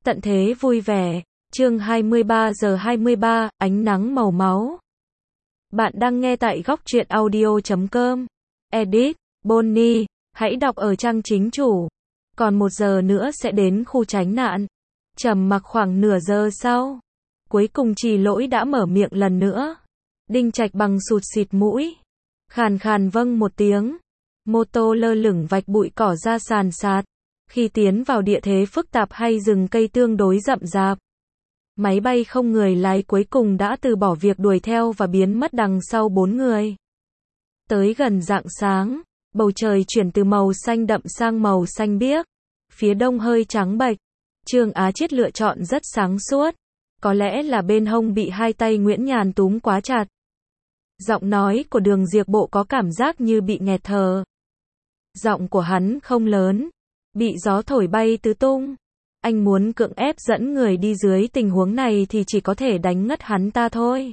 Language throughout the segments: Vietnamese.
Tận thế vui vẻ. Chương 23 giờ 23, ánh nắng màu máu. Bạn đang nghe tại góc truyện audio.com. Edit, Bonnie, hãy đọc ở trang chính chủ. Còn 1 giờ nữa sẽ đến khu tránh nạn. Trầm mặc khoảng nửa giờ sau. Cuối cùng Trì Lỗi đã mở miệng lần nữa. Đinh Trạch Bằng sụt xịt mũi. Khàn khàn vâng một tiếng. Mô tô lơ lửng vạch bụi cỏ ra sàn sạt. Khi tiến vào địa thế phức tạp hay rừng cây tương đối rậm rạp, máy bay không người lái cuối cùng đã từ bỏ việc đuổi theo và biến mất đằng sau 4 người. Tới gần rạng sáng, bầu trời chuyển từ màu xanh đậm sang màu xanh biếc. Phía đông hơi trắng bệch. Trương Á Chiết lựa chọn rất sáng suốt. Có lẽ là bên hông bị hai tay Nguyễn Nhàn túm quá chặt. Giọng nói của Đường Diệp Bộ có cảm giác như bị nghẹt thở. Giọng của hắn không lớn, bị gió thổi bay tứ tung. Anh muốn cưỡng ép dẫn người đi dưới tình huống này thì chỉ có thể đánh ngất hắn ta thôi.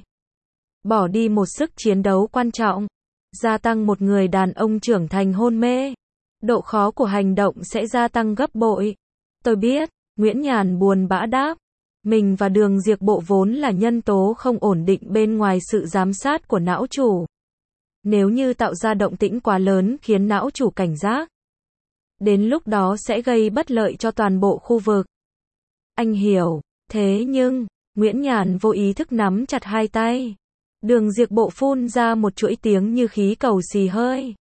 Bỏ đi một sức chiến đấu quan trọng. Gia tăng một người đàn ông trưởng thành hôn mê. Độ khó của hành động sẽ gia tăng gấp bội. Tôi biết, Nguyễn Nhàn buồn bã đáp. Mình và Đường Diệp Bộ vốn là nhân tố không ổn định bên ngoài sự giám sát của não chủ. Nếu như tạo ra động tĩnh quá lớn khiến não chủ cảnh giác, đến lúc đó sẽ gây bất lợi cho toàn bộ khu vực. Anh hiểu, thế nhưng, Nguyễn Nhàn vô ý thức nắm chặt hai tay. Đường Diệp Bộ phun ra một chuỗi tiếng như khí cầu xì hơi.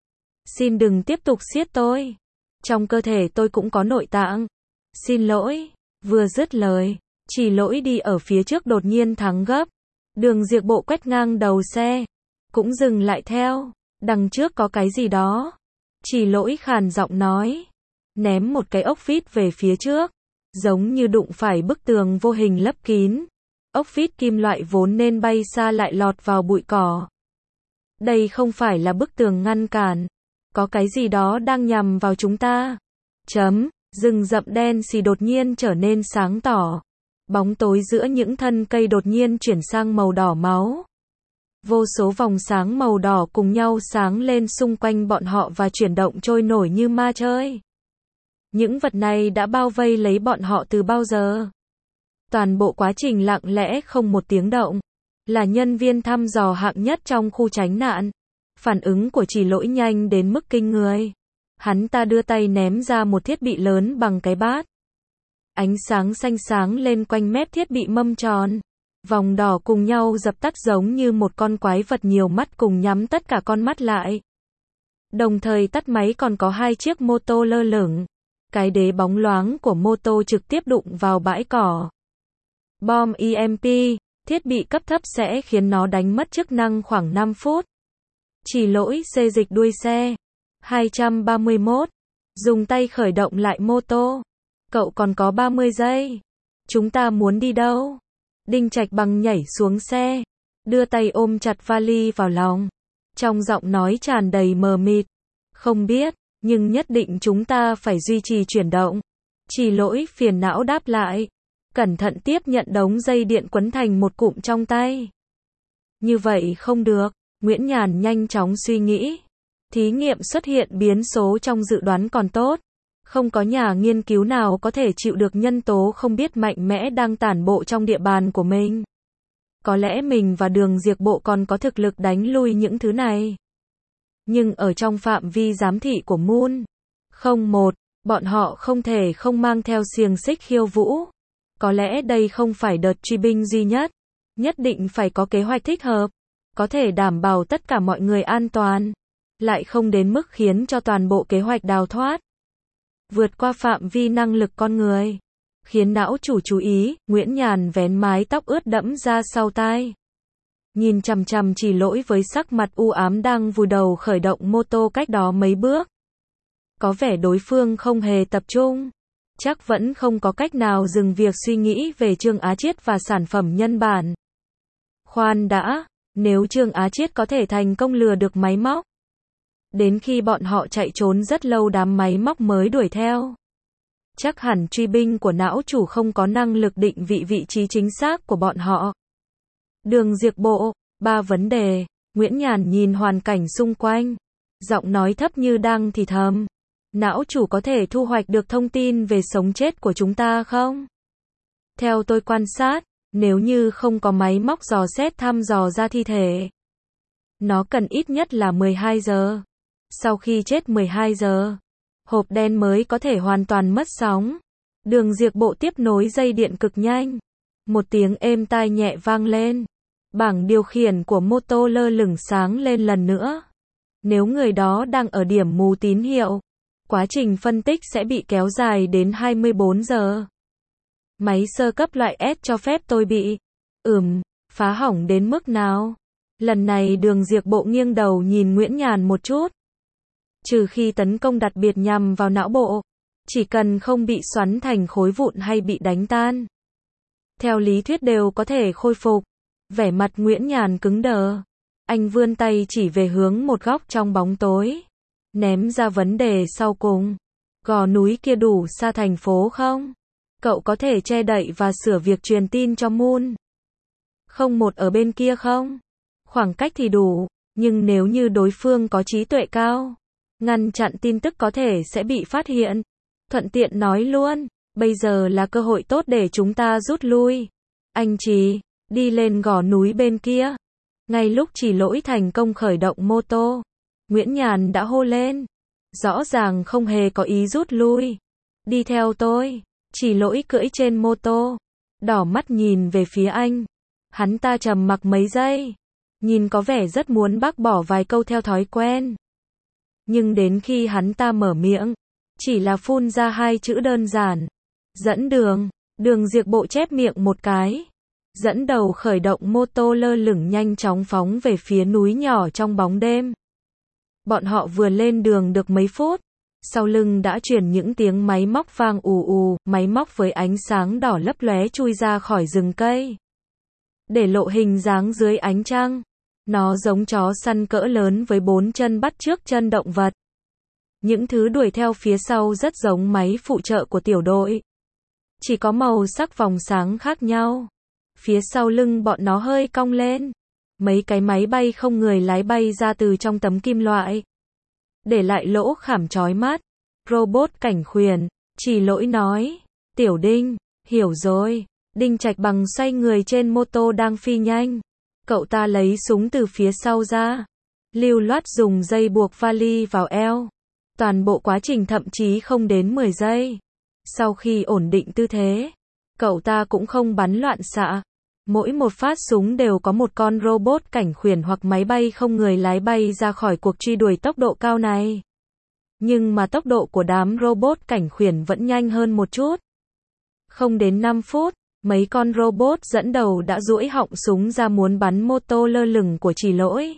Xin đừng tiếp tục siết tôi. Trong cơ thể tôi cũng có nội tạng. Xin lỗi. Vừa dứt lời, Trì Lỗi đi ở phía trước đột nhiên thắng gấp. Đường Diệp Bộ quét ngang đầu xe, cũng dừng lại theo. Đằng trước có cái gì đó. Trì Lỗi khàn giọng nói. Ném một cái ốc vít về phía trước. Giống như đụng phải bức tường vô hình lấp kín. Ốc vít kim loại vốn nên bay xa lại lọt vào bụi cỏ. Đây không phải là bức tường ngăn cản. Có cái gì đó đang nhằm vào chúng ta. Rừng rậm đen xì đột nhiên trở nên sáng tỏ. Bóng tối giữa những thân cây đột nhiên chuyển sang màu đỏ máu. Vô số vòng sáng màu đỏ cùng nhau sáng lên xung quanh bọn họ và chuyển động trôi nổi như ma chơi. Những vật này đã bao vây lấy bọn họ từ bao giờ? Toàn bộ quá trình lặng lẽ không một tiếng động. Là nhân viên thăm dò hạng nhất trong khu tránh nạn. Phản ứng của Trì Lỗi nhanh đến mức kinh người. Hắn ta đưa tay ném ra một thiết bị lớn bằng cái bát. Ánh sáng xanh sáng lên quanh mép thiết bị mâm tròn. Vòng đỏ cùng nhau dập tắt giống như một con quái vật nhiều mắt cùng nhắm tất cả con mắt lại. Đồng thời tắt máy còn có 2 chiếc mô tô lơ lửng. Cái đế bóng loáng của mô tô trực tiếp đụng vào bãi cỏ. Bom EMP, thiết bị cấp thấp sẽ khiến nó đánh mất chức năng khoảng 5 phút. Trì Lỗi xê dịch đuôi xe. 231. Dùng tay khởi động lại mô tô. Cậu còn có 30 giây. Chúng ta muốn đi đâu? Đinh Trạch Bằng nhảy xuống xe. Đưa tay ôm chặt vali vào lòng. Trong giọng nói tràn đầy mờ mịt. Không biết, nhưng nhất định chúng ta phải duy trì chuyển động. Trì Lỗi phiền não đáp lại. Cẩn thận tiếp nhận đống dây điện quấn thành một cụm trong tay. Như vậy không được. Nguyễn Nhàn nhanh chóng suy nghĩ. Thí nghiệm xuất hiện biến số trong dự đoán còn tốt. Không có nhà nghiên cứu nào có thể chịu được nhân tố không biết mạnh mẽ đang tản bộ trong địa bàn của mình. Có lẽ mình và Đường Diệp Bộ còn có thực lực đánh lui những thứ này. Nhưng ở trong phạm vi giám thị của Moon 01, bọn họ không thể không mang theo xiềng xích khiêu vũ. Có lẽ đây không phải đợt truy binh duy nhất. Nhất định phải có kế hoạch thích hợp. Có thể đảm bảo tất cả mọi người an toàn. Lại không đến mức khiến cho toàn bộ kế hoạch đào thoát. Vượt qua phạm vi năng lực con người. Khiến não chủ chú ý, Nguyễn Nhàn vén mái tóc ướt đẫm ra sau tai. Nhìn chằm chằm Trì Lỗi với sắc mặt u ám đang vùi đầu khởi động mô tô cách đó mấy bước. Có vẻ đối phương không hề tập trung. Chắc vẫn không có cách nào dừng việc suy nghĩ về Trương Á Chiết và sản phẩm nhân bản. Khoan đã, nếu Trương Á Chiết có thể thành công lừa được máy móc. Đến khi bọn họ chạy trốn rất lâu đám máy móc mới đuổi theo. Chắc hẳn truy binh của não chủ không có năng lực định vị trí chính xác của bọn họ. Đường Diệp Bộ, 3 vấn đề. Nguyễn Nhàn nhìn hoàn cảnh xung quanh. Giọng nói thấp như đang thì thầm. Não chủ có thể thu hoạch được thông tin về sống chết của chúng ta không? Theo tôi quan sát, nếu như không có máy móc dò xét thăm dò ra thi thể, nó cần ít nhất là 12 giờ. Sau khi chết 12 giờ, hộp đen mới có thể hoàn toàn mất sóng. Đường diệt bộ tiếp nối dây điện cực nhanh. Một tiếng êm tai nhẹ vang lên. Bảng điều khiển của mô tô lơ lửng sáng lên lần nữa. Nếu người đó đang ở điểm mù tín hiệu, quá trình phân tích sẽ bị kéo dài đến 24 giờ. Máy sơ cấp loại S cho phép tôi bị phá hỏng đến mức nào? Lần này đường diệt bộ nghiêng đầu nhìn Nguyễn Nhàn một chút. Trừ khi tấn công đặc biệt nhằm vào não bộ, chỉ cần không bị xoắn thành khối vụn hay bị đánh tan, theo lý thuyết đều có thể khôi phục. Vẻ mặt Nguyễn Nhàn cứng đờ. Anh vươn tay chỉ về hướng một góc trong bóng tối. Ném ra vấn đề sau cùng. Gò núi kia đủ xa thành phố không? Cậu có thể che đậy và sửa việc truyền tin cho Moon 01 ở bên kia không? Khoảng cách thì đủ, nhưng nếu như đối phương có trí tuệ cao, ngăn chặn tin tức có thể sẽ bị phát hiện. Thuận tiện nói luôn, bây giờ là cơ hội tốt để chúng ta rút lui. Anh Trì, đi lên gò núi bên kia. Ngay lúc Chỉ Lỗi thành công khởi động mô tô, Nguyễn Nhàn đã hô lên. Rõ ràng không hề có ý rút lui. Đi theo tôi. Chỉ Lỗi cưỡi trên mô tô, đỏ mắt nhìn về phía anh. Hắn ta trầm mặc mấy giây, nhìn có vẻ rất muốn bác bỏ vài câu theo thói quen. Nhưng đến khi hắn ta mở miệng, chỉ là phun ra hai chữ đơn giản. Dẫn đường. Đường diệt bộ chép miệng một cái, dẫn đầu khởi động mô tô lơ lửng nhanh chóng phóng về phía núi nhỏ trong bóng đêm. Bọn họ vừa lên đường được mấy phút, sau lưng đã truyền những tiếng máy móc vang ù ù, máy móc với ánh sáng đỏ lấp lóe chui ra khỏi rừng cây, để lộ hình dáng dưới ánh trăng. Nó giống chó săn cỡ lớn với 4 chân bắt chước chân động vật. Những thứ đuổi theo phía sau rất giống máy phụ trợ của tiểu đội, chỉ có màu sắc vòng sáng khác nhau. Phía sau lưng bọn nó hơi cong lên, mấy cái máy bay không người lái bay ra từ trong tấm kim loại, để lại lỗ khảm chói mắt. Robot cảnh khuyển, Chỉ Lỗi nói. Tiểu Đinh, hiểu rồi. Đinh Trạch Bằng xoay người trên mô tô đang phi nhanh. Cậu ta lấy súng từ phía sau ra, lưu loát dùng dây buộc vali vào eo. Toàn bộ quá trình thậm chí không đến 10 giây. Sau khi ổn định tư thế, cậu ta cũng không bắn loạn xạ. Mỗi một phát súng đều có một con robot cảnh khuyển hoặc máy bay không người lái bay ra khỏi cuộc truy đuổi tốc độ cao này. Nhưng mà tốc độ của đám robot cảnh khuyển vẫn nhanh hơn một chút. Không đến 5 phút, mấy con robot dẫn đầu đã duỗi họng súng ra muốn bắn mô tô lơ lửng của Chỉ Lỗi.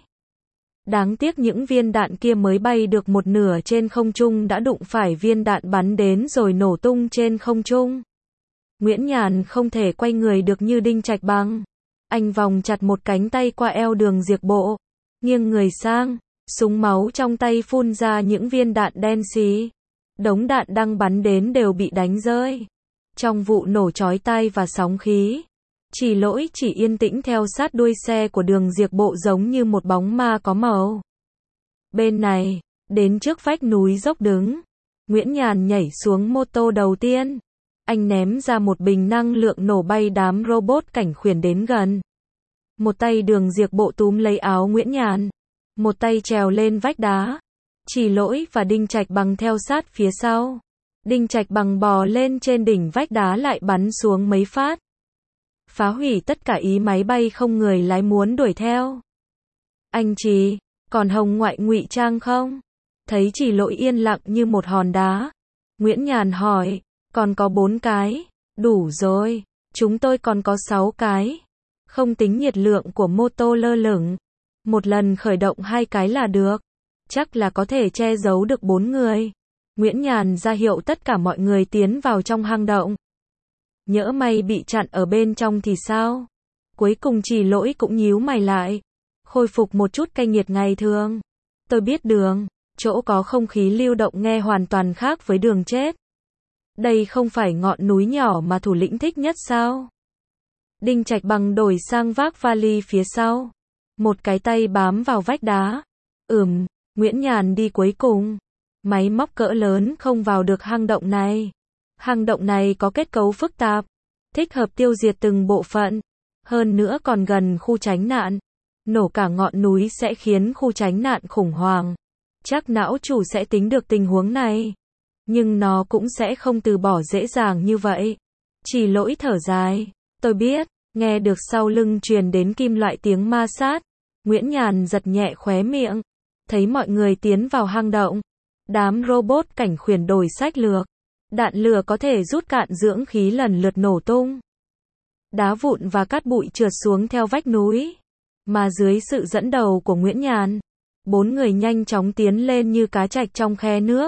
Đáng tiếc những viên đạn kia mới bay được một nửa trên không trung đã đụng phải viên đạn bắn đến rồi nổ tung trên không trung. Nguyễn Nhàn không thể quay người được như Đinh Trạch Bằng. Anh vòng chặt một cánh tay qua eo đường diệt bộ, nghiêng người sang, súng máu trong tay phun ra những viên đạn đen xì. Đống đạn đang bắn đến đều bị đánh rơi. Trong vụ nổ chói tai và sóng khí, Chỉ Lỗi chỉ yên tĩnh theo sát đuôi xe của đường diệt bộ giống như một bóng ma có màu. Bên này, đến trước vách núi dốc đứng, Nguyễn Nhàn nhảy xuống mô tô đầu tiên. Anh ném ra một bình năng lượng nổ bay đám robot cảnh khuyển đến gần. Một tay đường diệt bộ túm lấy áo Nguyễn Nhàn, một tay trèo lên vách đá. Chỉ Lỗi và Đinh Trạch Bằng theo sát phía sau. Đinh Trạch Bằng bò lên trên đỉnh vách đá lại bắn xuống mấy phát, phá hủy tất cả ý máy bay không người lái muốn đuổi theo. Anh Trì, còn hồng ngoại ngụy trang không? Thấy Chỉ Lỗi yên lặng như một hòn đá, Nguyễn Nhàn hỏi. Còn có 4 cái. Đủ rồi. Chúng tôi còn có 6 cái. Không tính nhiệt lượng của mô tô lơ lửng. Một lần khởi động 2 cái là được. Chắc là có thể che giấu được 4 người. Nguyễn Nhàn ra hiệu tất cả mọi người tiến vào trong hang động. Nhỡ may bị chặn ở bên trong thì sao? Cuối cùng Chỉ Lỗi cũng nhíu mày lại. Khôi phục một chút cay nghiệt ngày thường. Tôi biết đường. Chỗ có không khí lưu động nghe hoàn toàn khác với đường chết. Đây không phải ngọn núi nhỏ mà thủ lĩnh thích nhất sao? Đinh Trạch Bằng đổi sang vác vali phía sau. Một cái tay bám vào vách đá. Nguyễn Nhàn đi cuối cùng. Máy móc cỡ lớn không vào được hang động này. Hang động này có kết cấu phức tạp. thích hợp tiêu diệt từng bộ phận. Hơn nữa còn gần khu tránh nạn. Nổ cả ngọn núi sẽ khiến khu tránh nạn khủng hoảng. Chắc não chủ sẽ tính được tình huống này. Nhưng nó cũng sẽ không từ bỏ dễ dàng như vậy. Chỉ lỗi thở dài. Tôi biết, nghe được sau lưng truyền đến kim loại tiếng ma sát. Nguyễn Nhàn giật nhẹ khóe miệng. Thấy mọi người tiến vào hang động. Đám robot cảnh khuyển đổi sách lược. Đạn lửa có thể rút cạn dưỡng khí lần lượt nổ tung. Đá vụn và cát bụi trượt xuống theo vách núi. Mà dưới sự dẫn đầu của Nguyễn Nhàn, 4 người nhanh chóng tiến lên như cá trạch trong khe nước.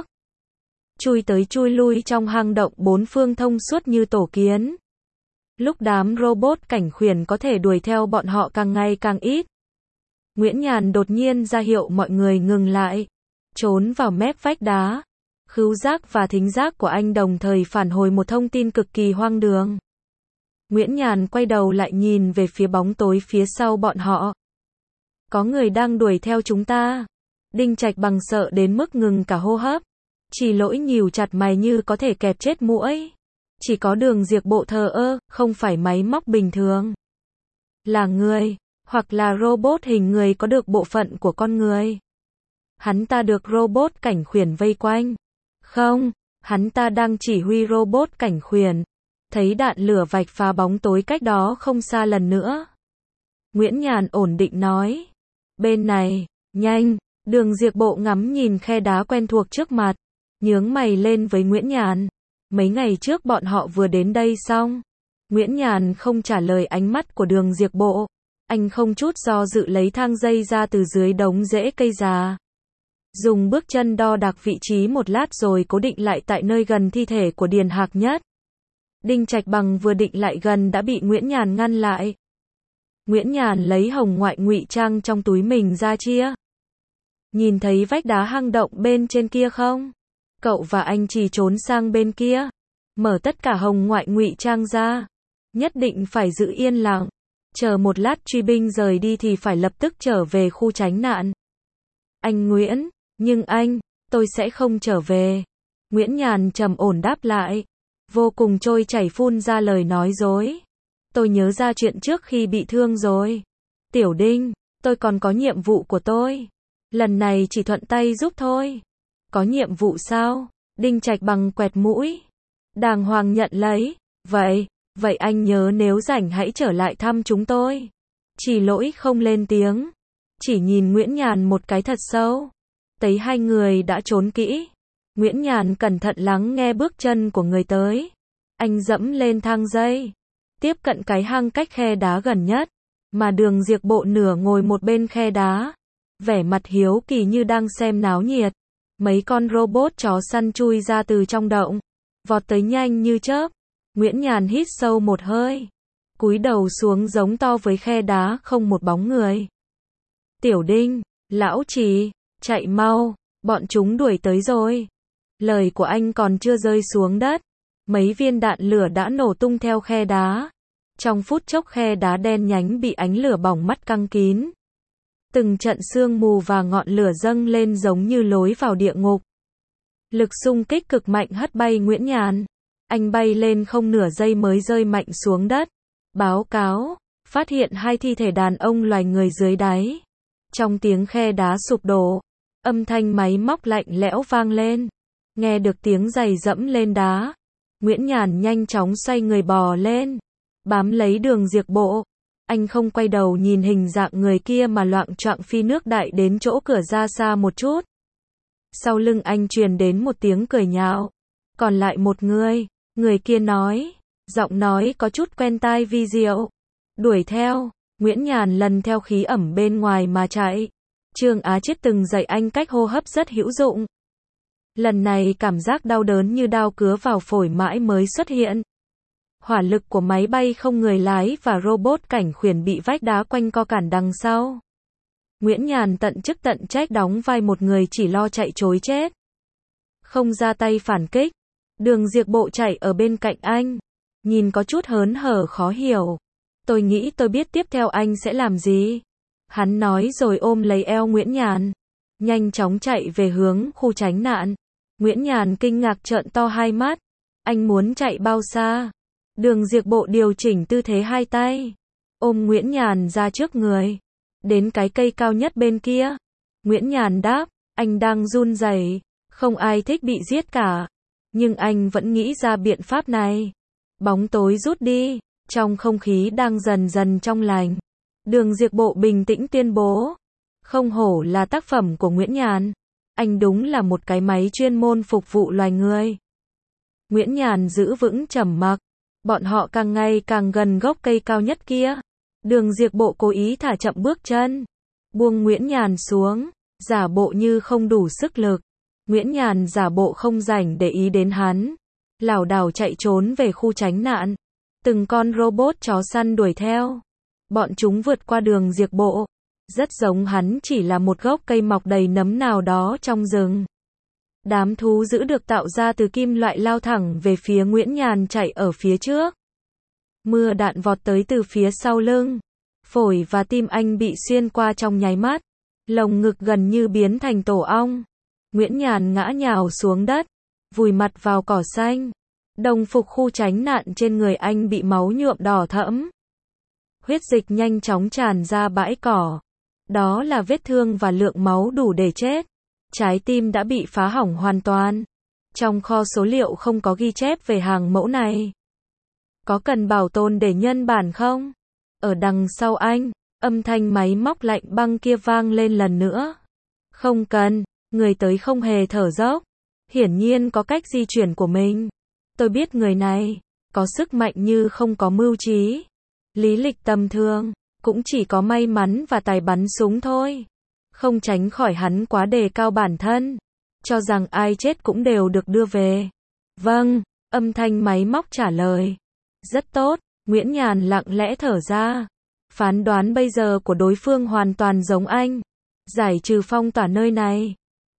Chui tới chui lui trong hang động bốn phương thông suốt như tổ kiến. Lúc đám robot cảnh khuyển có thể đuổi theo bọn họ càng ngày càng ít. Nguyễn Nhàn đột nhiên ra hiệu mọi người ngừng lại. Trốn vào mép vách đá. Khứu giác và thính giác của anh đồng thời phản hồi một thông tin cực kỳ hoang đường. Nguyễn Nhàn quay đầu lại nhìn về phía bóng tối phía sau bọn họ. Có người đang đuổi theo chúng ta. Đinh Trạch Bằng sợ đến mức ngừng cả hô hấp. Chỉ lỗi nhíu chặt mày như có thể kẹp chết muỗi. Chỉ có Đường Diệp Bộ thờ ơ, không phải máy móc bình thường. Là người, hoặc là robot hình người có được bộ phận của con người. Hắn ta được robot cảnh khuyển vây quanh. Không, hắn ta đang chỉ huy robot cảnh khuyển. Thấy đạn lửa vạch phá bóng tối cách đó không xa lần nữa. Nguyễn Nhàn ổn định nói. Bên này, nhanh. Đường Diệp Bộ ngắm nhìn khe đá quen thuộc trước mặt. Nhướng mày lên với Nguyễn Nhàn. Mấy ngày trước bọn họ vừa đến đây xong. Nguyễn Nhàn không trả lời ánh mắt của Đường Diệp Bộ. Anh không chút do dự lấy thang dây ra từ dưới đống rễ cây già. Dùng bước chân đo đạc vị trí một lát rồi cố định lại tại nơi gần thi thể của Điền Hạc Nhất. Đinh Trạch Bằng vừa định lại gần đã bị Nguyễn Nhàn ngăn lại. Nguyễn Nhàn lấy hồng ngoại ngụy trang trong túi mình ra chia. Nhìn thấy vách đá hang động bên trên kia không? Cậu và anh chỉ trốn sang bên kia. Mở tất cả hồng ngoại ngụy trang ra. Nhất định phải giữ yên lặng. Chờ một lát truy binh rời đi thì phải lập tức trở về khu tránh nạn. Anh Nguyễn, nhưng anh, tôi sẽ không trở về. Nguyễn Nhàn trầm ổn đáp lại. Vô cùng trôi chảy phun ra lời nói dối. Tôi nhớ ra chuyện trước khi bị thương rồi. Tiểu Đinh, tôi còn có nhiệm vụ của tôi. Lần này chỉ thuận tay giúp thôi. Có nhiệm vụ sao? Đinh Trạch Bằng quẹt mũi. Đàng hoàng nhận lấy. Vậy anh nhớ nếu rảnh hãy trở lại thăm chúng tôi. Chỉ lỗi không lên tiếng. Chỉ nhìn Nguyễn Nhàn một cái thật sâu. Thấy hai người đã trốn kỹ. Nguyễn Nhàn cẩn thận lắng nghe bước chân của người tới. Anh dẫm lên thang dây. Tiếp cận cái hang cách khe đá gần nhất. Mà Đường Diệp Bộ nửa ngồi một bên khe đá. Vẻ mặt hiếu kỳ như đang xem náo nhiệt. Mấy con robot chó săn chui ra từ trong động. Vọt tới nhanh như chớp. Nguyễn Nhàn hít sâu một hơi. Cúi đầu xuống giống to với khe đá không một bóng người. Tiểu Đinh, lão Trì, chạy mau, bọn chúng đuổi tới rồi. Lời của anh còn chưa rơi xuống đất. Mấy viên đạn lửa đã nổ tung theo khe đá. Trong phút chốc khe đá đen nhánh bị ánh lửa bỏng mắt căng kín. Từng trận sương mù và ngọn lửa dâng lên giống như lối vào địa ngục. Lực xung kích cực mạnh hất bay Nguyễn Nhàn. Anh bay lên không nửa giây mới rơi mạnh xuống đất. Báo cáo, phát hiện 2 thi thể đàn ông loài người dưới đáy. Trong tiếng khe đá sụp đổ, âm thanh máy móc lạnh lẽo vang lên. Nghe được tiếng giày dẫm lên đá. Nguyễn Nhàn nhanh chóng xoay người bò lên. Bám lấy Đường Diệp Bộ. Anh không quay đầu nhìn hình dạng người kia mà loạng choạng phi nước đại đến chỗ cửa ra xa một chút. Sau lưng anh truyền đến một tiếng cười nhạo. Còn lại một người. Người kia nói. Giọng nói có chút quen tai vi diệu. Đuổi theo. Nguyễn Nhàn lần theo khí ẩm bên ngoài mà chạy. Trương Á Chiết từng dạy anh cách hô hấp rất hữu dụng. Lần này cảm giác đau đớn như đao cứa vào phổi mãi mới xuất hiện. Hỏa lực của máy bay không người lái và robot cảnh khuyển bị vách đá quanh co cản đằng sau. Nguyễn Nhàn tận chức tận trách đóng vai một người chỉ lo chạy trối chết. Không ra tay phản kích. Đường Diệp Bộ chạy ở bên cạnh anh. Nhìn có chút hớn hở khó hiểu. Tôi nghĩ tôi biết tiếp theo anh sẽ làm gì. Hắn nói rồi ôm lấy eo Nguyễn Nhàn. Nhanh chóng chạy về hướng khu tránh nạn. Nguyễn Nhàn kinh ngạc trợn to hai mắt. Anh muốn chạy bao xa? Đường Diệp Bộ điều chỉnh tư thế hai tay, ôm Nguyễn Nhàn ra trước người. Đến cái cây cao nhất bên kia. Nguyễn Nhàn đáp, anh đang run rẩy, không ai thích bị giết cả. Nhưng anh vẫn nghĩ ra biện pháp này. Bóng tối rút đi, trong không khí đang dần dần trong lành. Đường Diệp Bộ bình tĩnh tuyên bố, không hổ là tác phẩm của Nguyễn Nhàn. Anh đúng là một cái máy chuyên môn phục vụ loài người. Nguyễn Nhàn giữ vững trầm mặc. Bọn họ càng ngày càng gần gốc cây cao nhất kia. Đường Diệp Bộ cố ý thả chậm bước chân, buông Nguyễn Nhàn xuống, giả bộ như không đủ sức lực. Nguyễn Nhàn giả bộ không rảnh để ý đến hắn, lảo đảo chạy trốn về khu tránh nạn. Từng con robot chó săn đuổi theo. Bọn chúng vượt qua Đường Diệp Bộ, rất giống hắn chỉ là một gốc cây mọc đầy nấm nào đó trong rừng. Đám thú dữ được tạo ra từ kim loại lao thẳng về phía Nguyễn Nhàn chạy ở phía trước. Mưa đạn vọt tới từ phía sau lưng. Phổi và tim anh bị xuyên qua trong nháy mắt. Lồng ngực gần như biến thành tổ ong. Nguyễn Nhàn ngã nhào xuống đất, vùi mặt vào cỏ xanh. Đồng phục khu tránh nạn trên người anh bị máu nhuộm đỏ thẫm. Huyết dịch nhanh chóng tràn ra bãi cỏ. Đó là vết thương và lượng máu đủ để chết. Trái tim đã bị phá hỏng hoàn toàn. Trong kho số liệu không có ghi chép về hàng mẫu này. Có cần bảo tồn để nhân bản không? Ở đằng sau anh, âm thanh máy móc lạnh băng kia vang lên lần nữa. Không cần, người tới không hề thở dốc. Hiển nhiên có cách di chuyển của mình. Tôi biết người này, có sức mạnh như không có mưu trí. Lý lịch tầm thường, cũng chỉ có may mắn và tài bắn súng thôi. Không tránh khỏi hắn quá đề cao bản thân, cho rằng ai chết cũng đều được đưa về. Vâng, âm thanh máy móc trả lời. Rất tốt, Nguyễn Nhàn lặng lẽ thở ra. Phán đoán bây giờ của đối phương hoàn toàn giống anh. Giải trừ phong tỏa nơi này.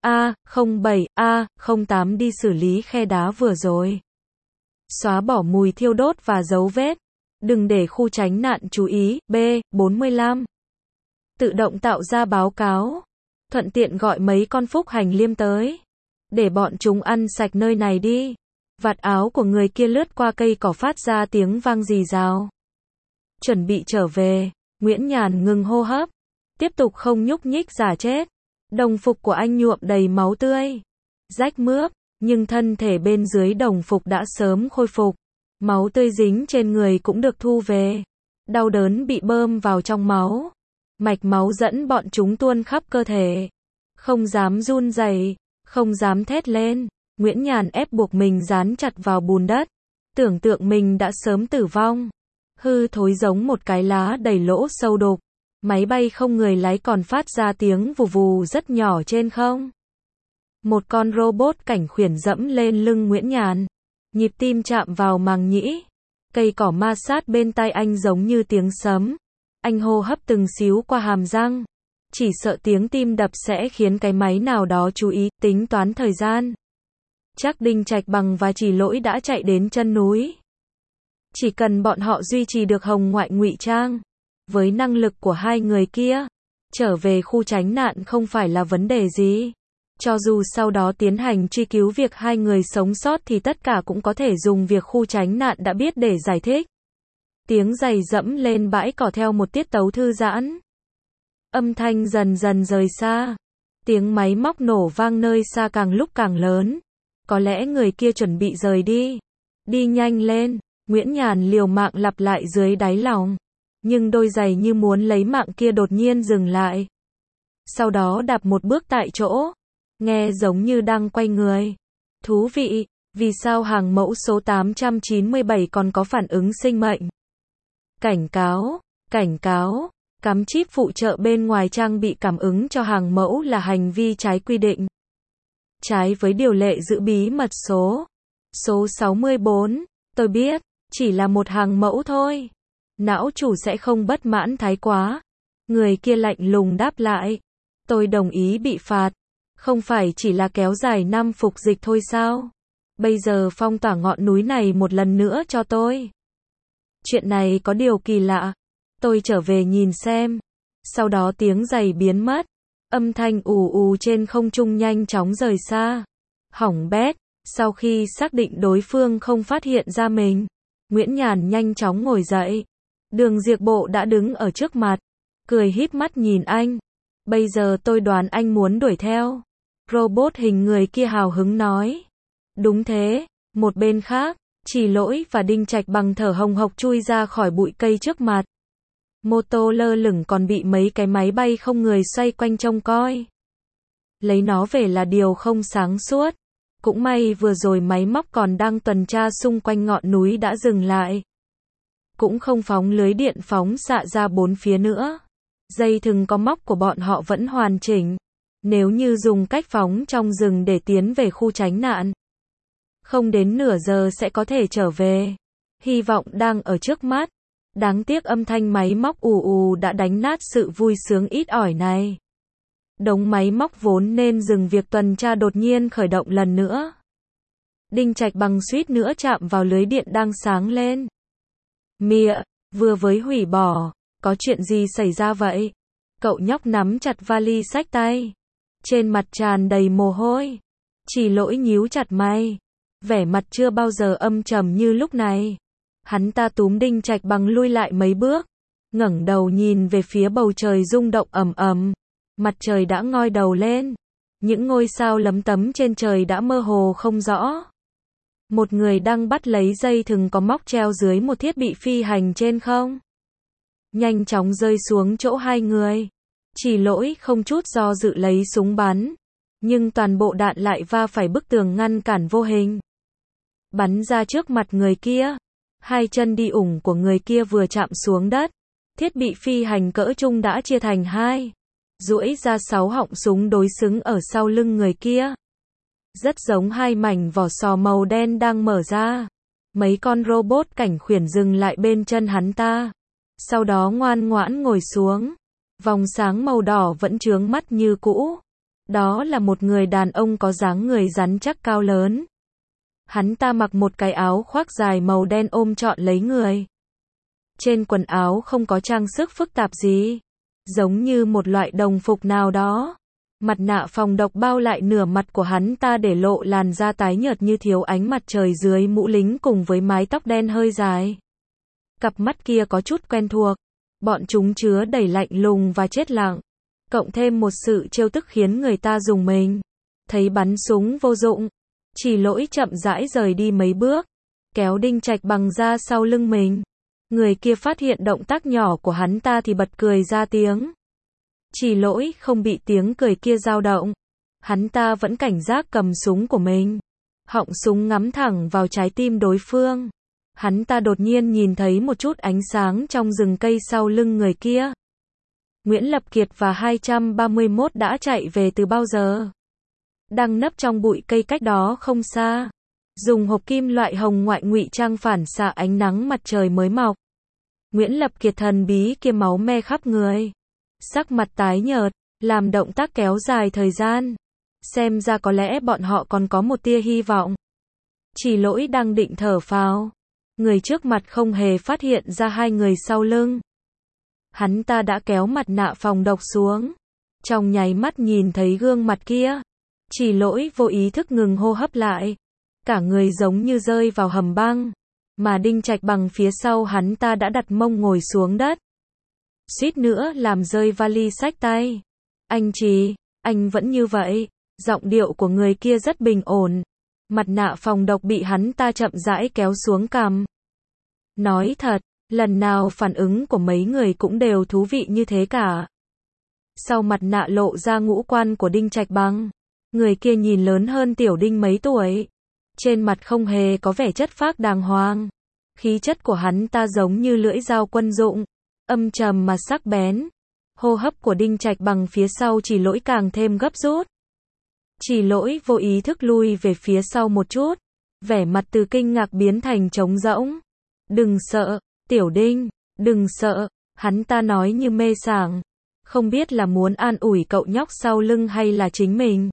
A07, A08 đi xử lý khe đá vừa rồi. Xóa bỏ mùi thiêu đốt và dấu vết. Đừng để khu tránh nạn chú ý. B45. Tự động tạo ra báo cáo. Thuận tiện gọi mấy con phúc hành liêm tới. Để bọn chúng ăn sạch nơi này đi. Vạt áo của người kia lướt qua cây cỏ phát ra tiếng vang rì rào. Chuẩn bị trở về. Nguyễn Nhàn ngừng hô hấp. Tiếp tục không nhúc nhích giả chết. Đồng phục của anh nhuộm đầy máu tươi. Rách mướp. Nhưng thân thể bên dưới đồng phục đã sớm khôi phục. Máu tươi dính trên người cũng được thu về. Đau đớn bị bơm vào trong máu. Mạch máu dẫn bọn chúng tuôn khắp cơ thể. Không dám run rẩy, không dám thét lên. Nguyễn Nhàn ép buộc mình dán chặt vào bùn đất. Tưởng tượng mình đã sớm tử vong. Hư thối giống một cái lá đầy lỗ sâu đục. Máy bay không người lái còn phát ra tiếng vù vù rất nhỏ trên không. Một con robot cảnh khuyển dẫm lên lưng Nguyễn Nhàn. Nhịp tim chạm vào màng nhĩ. Cây cỏ ma sát bên tai anh giống như tiếng sấm. Anh hô hấp từng xíu qua hàm răng. Chỉ sợ tiếng tim đập sẽ khiến cái máy nào đó chú ý, tính toán thời gian. Chắc Đinh Trạch Bằng và Chỉ Lỗi đã chạy đến chân núi. Chỉ cần bọn họ duy trì được hồng ngoại ngụy trang. Với năng lực của hai người kia, trở về khu tránh nạn không phải là vấn đề gì. Cho dù sau đó tiến hành truy cứu việc hai người sống sót thì tất cả cũng có thể dùng việc khu tránh nạn đã biết để giải thích. Tiếng giày dẫm lên bãi cỏ theo một tiết tấu thư giãn. Âm thanh dần dần rời xa. Tiếng máy móc nổ vang nơi xa càng lúc càng lớn. Có lẽ người kia chuẩn bị rời đi. Đi nhanh lên, Nguyễn Nhàn liều mạng lặp lại dưới đáy lòng. Nhưng đôi giày như muốn lấy mạng kia đột nhiên dừng lại. Sau đó đạp một bước tại chỗ. Nghe giống như đang quay người. Thú vị, vì sao hàng mẫu số 897 còn có phản ứng sinh mệnh? Cảnh cáo, cắm chip phụ trợ bên ngoài trang bị cảm ứng cho hàng mẫu là hành vi trái quy định. Trái với điều lệ giữ bí mật số 64, tôi biết, chỉ là một hàng mẫu thôi. Não chủ sẽ không bất mãn thái quá. Người kia lạnh lùng đáp lại. Tôi đồng ý bị phạt. Không phải chỉ là kéo dài năm phục dịch thôi sao? Bây giờ phong tỏa ngọn núi này một lần nữa cho tôi. Chuyện này có điều kỳ lạ. Tôi trở về nhìn xem. Sau đó tiếng giày biến mất. Âm thanh ù ù trên không trung nhanh chóng rời xa. Hỏng bét. Sau khi xác định đối phương không phát hiện ra mình, Nguyễn Nhàn nhanh chóng ngồi dậy. Đường Diệp Bộ đã đứng ở trước mặt, cười híp mắt nhìn anh. Bây giờ tôi đoán anh muốn đuổi theo. Robot hình người kia hào hứng nói. Đúng thế. Một bên khác, Chỉ Lỗi và Đinh Trạch Bằng thở hồng hộc chui ra khỏi bụi cây trước mặt. Mô tô lơ lửng còn bị mấy cái máy bay không người xoay quanh trông coi. Lấy nó về là điều không sáng suốt. Cũng may vừa rồi máy móc còn đang tuần tra xung quanh ngọn núi đã dừng lại. Cũng không phóng lưới điện phóng xạ ra bốn phía nữa. Dây thừng có móc của bọn họ vẫn hoàn chỉnh. Nếu như dùng cách phóng trong rừng để tiến về khu tránh nạn, không đến nửa giờ sẽ có thể trở về. Hy vọng đang ở trước mắt. Đáng tiếc âm thanh máy móc ù ù đã đánh nát sự vui sướng ít ỏi này. Đống máy móc vốn nên dừng việc tuần tra đột nhiên khởi động lần nữa. Đinh Trạch Bằng suýt nữa chạm vào lưới điện đang sáng lên. Mịa, vừa với hủy bỏ, có chuyện gì xảy ra vậy? Cậu nhóc nắm chặt vali xách tay. Trên mặt tràn đầy mồ hôi. Chỉ Lỗi nhíu chặt mày. Vẻ mặt chưa bao giờ âm trầm như lúc này. Hắn ta túm Đinh Trạch Bằng lui lại mấy bước. Ngẩng đầu nhìn về phía bầu trời rung động ầm ầm. Mặt trời đã ngoi đầu lên. Những ngôi sao lấm tấm trên trời đã mơ hồ không rõ. Một người đang bắt lấy dây thừng có móc treo dưới một thiết bị phi hành trên không. Nhanh chóng rơi xuống chỗ hai người. Chỉ Lỗi không chút do dự lấy súng bắn. Nhưng toàn bộ đạn lại va phải bức tường ngăn cản vô hình. Bắn ra trước mặt người kia. Hai chân đi ủng của người kia vừa chạm xuống đất. Thiết bị phi hành cỡ trung đã chia thành hai. Duỗi ra 6 họng súng đối xứng ở sau lưng người kia. Rất giống hai mảnh vỏ sò màu đen đang mở ra. Mấy con robot cảnh khuyển dừng lại bên chân hắn ta. Sau đó ngoan ngoãn ngồi xuống. Vòng sáng màu đỏ vẫn chướng mắt như cũ. Đó là một người đàn ông có dáng người rắn chắc cao lớn. Hắn ta mặc một cái áo khoác dài màu đen ôm trọn lấy người. Trên quần áo không có trang sức phức tạp gì. Giống như một loại đồng phục nào đó. Mặt nạ phòng độc bao lại nửa mặt của hắn ta để lộ làn da tái nhợt như thiếu ánh mặt trời dưới mũ lính cùng với mái tóc đen hơi dài. Cặp mắt kia có chút quen thuộc. Bọn chúng chứa đầy lạnh lùng và chết lặng. Cộng thêm một sự trêu tức khiến người ta rùng mình. Thấy bắn súng vô dụng. Chỉ Lỗi chậm rãi rời đi mấy bước. Kéo Đinh Trạch Bằng ra sau lưng mình. Người kia phát hiện động tác nhỏ của hắn ta thì bật cười ra tiếng. Chỉ Lỗi không bị tiếng cười kia dao động. Hắn ta vẫn cảnh giác cầm súng của mình. Họng súng ngắm thẳng vào trái tim đối phương. Hắn ta đột nhiên nhìn thấy một chút ánh sáng trong rừng cây sau lưng người kia. Nguyễn Lập Kiệt và 231 đã chạy về từ bao giờ? Đang nấp trong bụi cây cách đó không xa. Dùng hộp kim loại hồng ngoại ngụy trang phản xạ ánh nắng mặt trời mới mọc. Nguyễn Lập Kiệt thần bí kia máu me khắp người. Sắc mặt tái nhợt, làm động tác kéo dài thời gian. Xem ra có lẽ bọn họ còn có một tia hy vọng. Chỉ Lỗi đang định thở phào. Người trước mặt không hề phát hiện ra hai người sau lưng. Hắn ta đã kéo mặt nạ phòng độc xuống. Trong nháy mắt nhìn thấy gương mặt kia. Chỉ Lỗi vô ý thức ngừng hô hấp lại. Cả người giống như rơi vào hầm băng. Mà Đinh Trạch Bằng phía sau hắn ta đã đặt mông ngồi xuống đất. Suýt nữa làm rơi vali xách tay. Anh Trì, anh vẫn như vậy. Giọng điệu của người kia rất bình ổn. Mặt nạ phòng độc bị hắn ta chậm rãi kéo xuống cằm. Nói thật, lần nào phản ứng của mấy người cũng đều thú vị như thế cả. Sau mặt nạ lộ ra ngũ quan của Đinh Trạch Bằng. Người kia nhìn lớn hơn Tiểu Đinh mấy tuổi. Trên mặt không hề có vẻ chất phác đàng hoàng. Khí chất của hắn ta giống như lưỡi dao quân dụng. Âm trầm mà sắc bén. Hô hấp của Đinh Trạch Bằng phía sau Chỉ Lỗi càng thêm gấp rút. Chỉ Lỗi vô ý thức lui về phía sau một chút. Vẻ mặt từ kinh ngạc biến thành trống rỗng. Đừng sợ, Tiểu Đinh, đừng sợ. Hắn ta nói như mê sảng. Không biết là muốn an ủi cậu nhóc sau lưng hay là chính mình.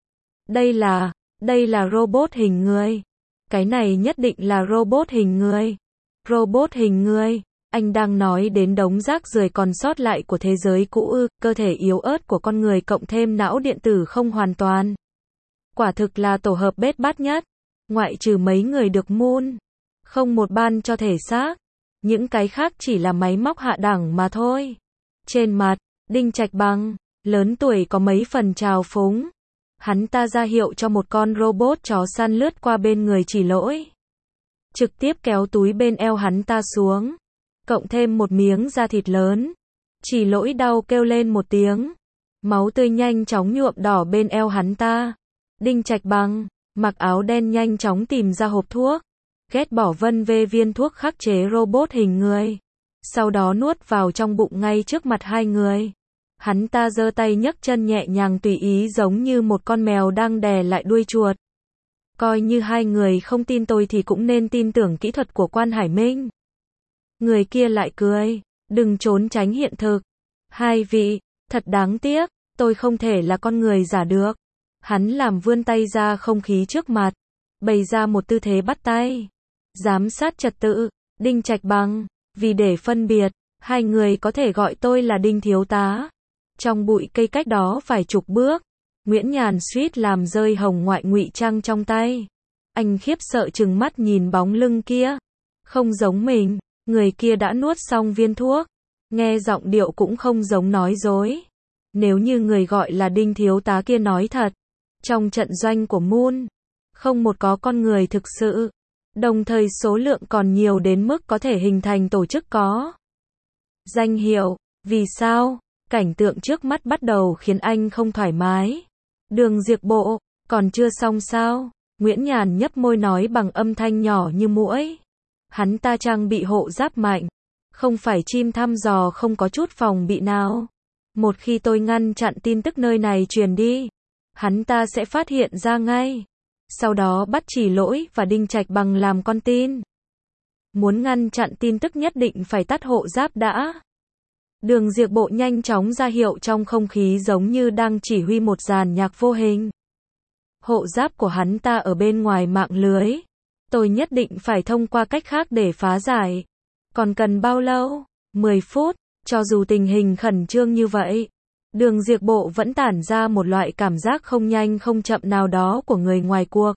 Đây là robot hình người. Cái này nhất định là robot hình người. Robot hình người. Anh đang nói đến đống rác rưởi còn sót lại của thế giới cũ ư? Cơ thể yếu ớt của con người cộng thêm não điện tử không hoàn toàn. Quả thực là tổ hợp bết bát nhất. Ngoại trừ mấy người được Moon không một ban cho thể xác. Những cái khác chỉ là máy móc hạ đẳng mà thôi. Trên mặt, Đinh Trạch Bằng, lớn tuổi có mấy phần trào phúng. Hắn ta ra hiệu cho một con robot chó săn lướt qua bên người Chỉ Lỗi. Trực tiếp kéo túi bên eo hắn ta xuống. Cộng thêm một miếng da thịt lớn. Chỉ Lỗi đau kêu lên một tiếng. Máu tươi nhanh chóng nhuộm đỏ bên eo hắn ta. Đinh Trạch Bằng, mặc áo đen nhanh chóng tìm ra hộp thuốc. Ghét bỏ vân vê viên thuốc khắc chế robot hình người. Sau đó nuốt vào trong bụng ngay trước mặt hai người. Hắn ta giơ tay nhấc chân nhẹ nhàng tùy ý giống như một con mèo đang đè lại đuôi chuột. Coi như hai người không tin tôi thì cũng nên tin tưởng kỹ thuật của Quan Hải Minh. Người kia lại cười, đừng trốn tránh hiện thực. Hai vị, thật đáng tiếc, tôi không thể là con người giả được. Hắn làm vươn tay ra không khí trước mặt, bày ra một tư thế bắt tay. Giám sát trật tự, Đinh Trạch Bằng, vì để phân biệt, hai người có thể gọi tôi là Đinh thiếu tá. Trong bụi cây cách đó vài chục bước, Nguyễn Nhàn suýt làm rơi hồng ngoại ngụy trang trong tay. Anh khiếp sợ trừng mắt nhìn bóng lưng kia. Không giống mình, người kia đã nuốt xong viên thuốc. Nghe giọng điệu cũng không giống nói dối. Nếu như người gọi là Đinh thiếu tá kia nói thật, trong trận doanh của Moon, không một có con người thực sự. Đồng thời số lượng còn nhiều đến mức có thể hình thành tổ chức có danh hiệu. Vì sao? Cảnh tượng trước mắt bắt đầu khiến anh không thoải mái. Đường Diệp Bộ, còn chưa xong sao? Nguyễn Nhàn nhấp môi nói bằng âm thanh nhỏ như muỗi. Hắn ta trang bị hộ giáp mạnh, không phải chim thăm dò không có chút phòng bị nào. Một khi tôi ngăn chặn tin tức nơi này truyền đi, hắn ta sẽ phát hiện ra ngay. Sau đó bắt Chỉ Lỗi và Đinh Trạch Bằng làm con tin. Muốn ngăn chặn tin tức nhất định phải tắt hộ giáp đã. Đường Diệp Bộ nhanh chóng ra hiệu trong không khí giống như đang chỉ huy một dàn nhạc vô hình. Hộ giáp của hắn ta ở bên ngoài mạng lưới. Tôi nhất định phải thông qua cách khác để phá giải. Còn cần bao lâu? 10 phút, cho dù tình hình khẩn trương như vậy. Đường Diệp Bộ vẫn tản ra một loại cảm giác không nhanh không chậm nào đó của người ngoài cuộc.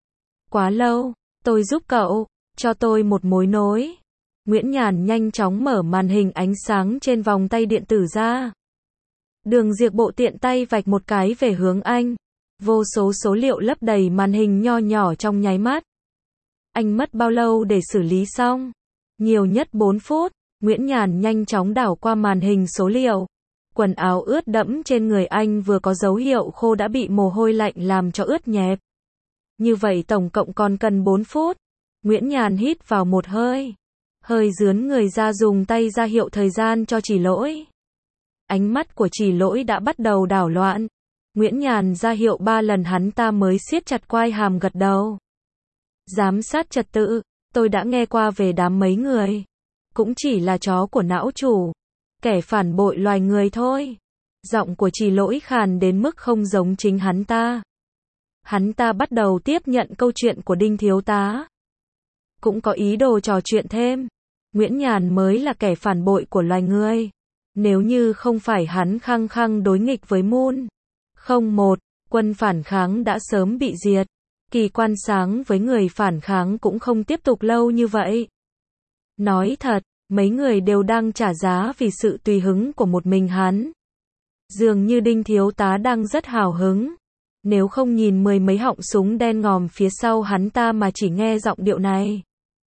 Quá lâu, tôi giúp cậu, cho tôi một mối nối. Nguyễn Nhàn nhanh chóng mở màn hình ánh sáng trên vòng tay điện tử ra. Đường Diệp Bộ tiện tay vạch một cái về hướng anh. Vô số số liệu lấp đầy màn hình nho nhỏ trong nháy mắt. Anh mất bao lâu để xử lý xong? Nhiều nhất 4 phút. Nguyễn Nhàn nhanh chóng đảo qua màn hình số liệu. Quần áo ướt đẫm trên người anh vừa có dấu hiệu khô đã bị mồ hôi lạnh làm cho ướt nhẹp. Như vậy tổng cộng còn cần 4 phút. Nguyễn Nhàn hít vào một hơi. Hơi rướn người ra dùng tay ra hiệu thời gian cho Chỉ Lỗi. Ánh mắt của Chỉ Lỗi đã bắt đầu đảo loạn. Nguyễn Nhàn ra hiệu 3 lần hắn ta mới siết chặt quai hàm gật đầu. Giám sát trật tự, tôi đã nghe qua về đám mấy người. Cũng chỉ là chó của não chủ. Kẻ phản bội loài người thôi. Giọng của Chỉ Lỗi khàn đến mức không giống chính hắn ta. Hắn ta bắt đầu tiếp nhận câu chuyện của Đinh thiếu tá. Cũng có ý đồ trò chuyện thêm. Nguyễn Nhàn mới là kẻ phản bội của loài người. Nếu như không phải hắn khăng khăng đối nghịch với Moon. 01, quân phản kháng đã sớm bị diệt. Kỳ quan sáng với người phản kháng cũng không tiếp tục lâu như vậy. Nói thật, mấy người đều đang trả giá vì sự tùy hứng của một mình hắn. Dường như Đinh thiếu tá đang rất hào hứng. Nếu không nhìn 10 mấy họng súng đen ngòm phía sau hắn ta mà chỉ nghe giọng điệu này.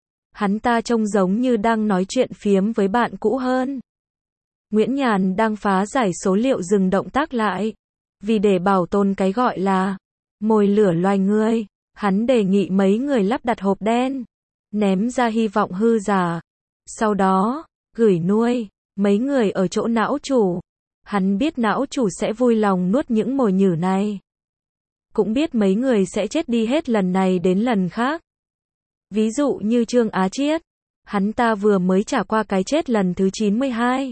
Hắn ta trông giống như đang nói chuyện phiếm với bạn cũ hơn. Nguyễn Nhàn đang phá giải số liệu dừng động tác lại. Vì để bảo tồn cái gọi là mồi lửa loài người, hắn đề nghị mấy người lắp đặt hộp đen. Ném ra hy vọng hư giả. Sau đó, gửi nuôi mấy người ở chỗ não chủ. Hắn biết não chủ sẽ vui lòng nuốt những mồi nhử này. Cũng biết mấy người sẽ chết đi hết lần này đến lần khác. Ví dụ như Trương Á Chiết. Hắn ta vừa mới trả qua cái chết lần thứ 92.